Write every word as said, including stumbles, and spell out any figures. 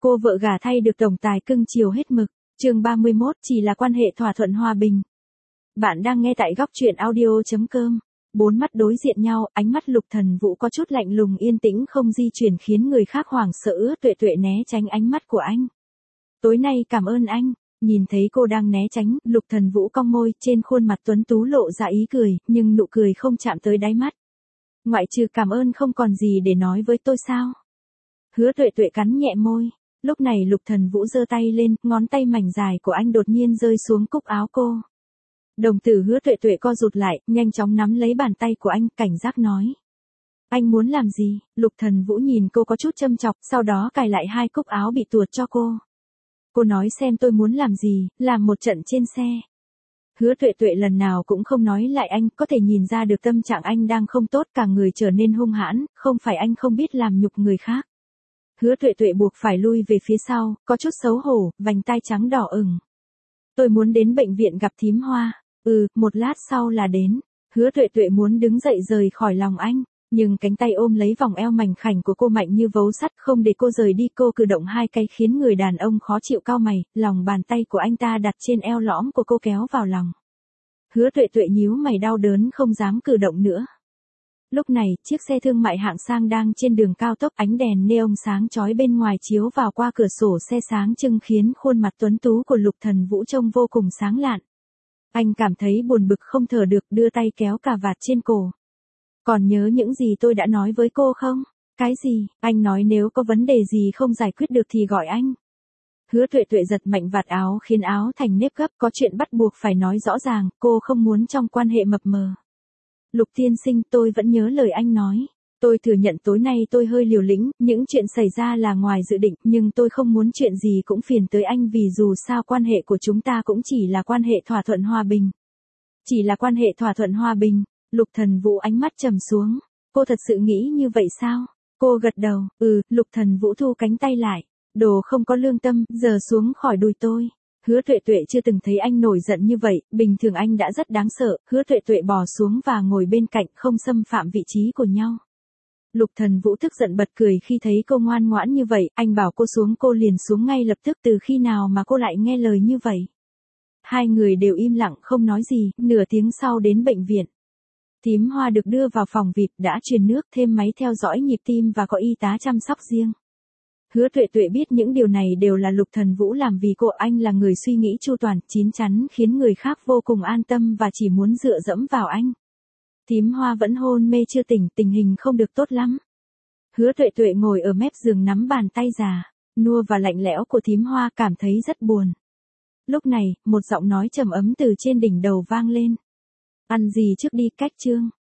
Cô vợ gả thay được tổng tài cưng chiều hết mực. Chương ba mươi mốt, chỉ là quan hệ thỏa thuận hòa bình. Bạn đang nghe tại góc truyện audio chấm com. Bốn mắt đối diện nhau, ánh mắt Lục Thần Vũ có chút lạnh lùng yên tĩnh không di chuyển khiến người khác hoảng sợ. Tuệ Tuệ né tránh ánh mắt của anh. Tối nay cảm ơn anh. Nhìn thấy cô đang né tránh, Lục Thần Vũ cong môi, trên khuôn mặt tuấn tú lộ ra ý cười, nhưng nụ cười không chạm tới đáy mắt. Ngoại trừ cảm ơn không còn gì để nói với tôi sao? Hứa Tuệ Tuệ cắn nhẹ môi. Lúc này Lục Thần Vũ giơ tay lên, ngón tay mảnh dài của anh đột nhiên rơi xuống cúc áo cô. Đồng tử Hứa Tuệ Tuệ co rụt lại, nhanh chóng nắm lấy bàn tay của anh, cảnh giác nói. Anh muốn làm gì? Lục Thần Vũ nhìn cô có chút châm chọc, sau đó cài lại hai cúc áo bị tuột cho cô. Cô nói xem tôi muốn làm gì, làm một trận trên xe. Hứa Tuệ Tuệ lần nào cũng không nói lại anh, có thể nhìn ra được tâm trạng anh đang không tốt, cả người trở nên hung hãn, không phải anh không biết làm nhục người khác. Hứa Tuệ Tuệ buộc phải lui về phía sau, có chút xấu hổ, vành tai trắng đỏ ửng. Tôi muốn đến bệnh viện gặp thím Hoa. Ừ, một lát sau là đến. Hứa Tuệ Tuệ muốn đứng dậy rời khỏi lòng anh, nhưng cánh tay ôm lấy vòng eo mảnh khảnh của cô mạnh như vấu sắt không để cô rời đi. Cô cử động hai cái khiến người đàn ông khó chịu cau mày, lòng bàn tay của anh ta đặt trên eo lõm của cô kéo vào lòng. Hứa Tuệ Tuệ nhíu mày đau đớn không dám cử động nữa. Lúc này, chiếc xe thương mại hạng sang đang trên đường cao tốc, ánh đèn neon sáng chói bên ngoài chiếu vào qua cửa sổ xe sáng trưng khiến khuôn mặt tuấn tú của Lục Thần Vũ trông vô cùng sáng lạn. Anh cảm thấy buồn bực không thở được, đưa tay kéo cà vạt trên cổ. Còn nhớ những gì tôi đã nói với cô không? Cái gì? Anh nói nếu có vấn đề gì không giải quyết được thì gọi anh. Hứa Tuệ Tuệ giật mạnh vạt áo khiến áo thành nếp gấp, có chuyện bắt buộc phải nói rõ ràng, cô không muốn trong quan hệ mập mờ. Lục tiên sinh, tôi vẫn nhớ lời anh nói. Tôi thừa nhận tối nay tôi hơi liều lĩnh, những chuyện xảy ra là ngoài dự định, nhưng tôi không muốn chuyện gì cũng phiền tới anh vì dù sao quan hệ của chúng ta cũng chỉ là quan hệ thỏa thuận hòa bình. Chỉ là quan hệ thỏa thuận hòa bình. Lục Thần Vũ ánh mắt trầm xuống. Cô thật sự nghĩ như vậy sao? Cô gật đầu, ừ. Lục Thần Vũ thu cánh tay lại. Đồ không có lương tâm, giờ xuống khỏi đùi tôi. Hứa Tuệ Tuệ chưa từng thấy anh nổi giận như vậy, bình thường anh đã rất đáng sợ. Hứa Tuệ Tuệ bò xuống và ngồi bên cạnh, không xâm phạm vị trí của nhau. Lục Thần Vũ tức giận bật cười khi thấy cô ngoan ngoãn như vậy, anh bảo cô xuống cô liền xuống ngay lập tức. Từ khi nào mà cô lại nghe lời như vậy? Hai người đều im lặng không nói gì, nửa tiếng sau đến bệnh viện. Thím Hoa được đưa vào phòng vê i pê, đã truyền nước, thêm máy theo dõi nhịp tim và có y tá chăm sóc riêng. Hứa Tuệ Tuệ biết những điều này đều là Lục Thần Vũ làm vì cô, anh là người suy nghĩ chu toàn, chín chắn khiến người khác vô cùng an tâm và chỉ muốn dựa dẫm vào anh. Thím Hoa vẫn hôn mê chưa tỉnh, tình hình không được tốt lắm. Hứa Tuệ Tuệ ngồi ở mép giường nắm bàn tay già, nua và lạnh lẽo của thím Hoa, cảm thấy rất buồn. Lúc này, một giọng nói trầm ấm từ trên đỉnh đầu vang lên. Ăn gì trước đi, cách Trương.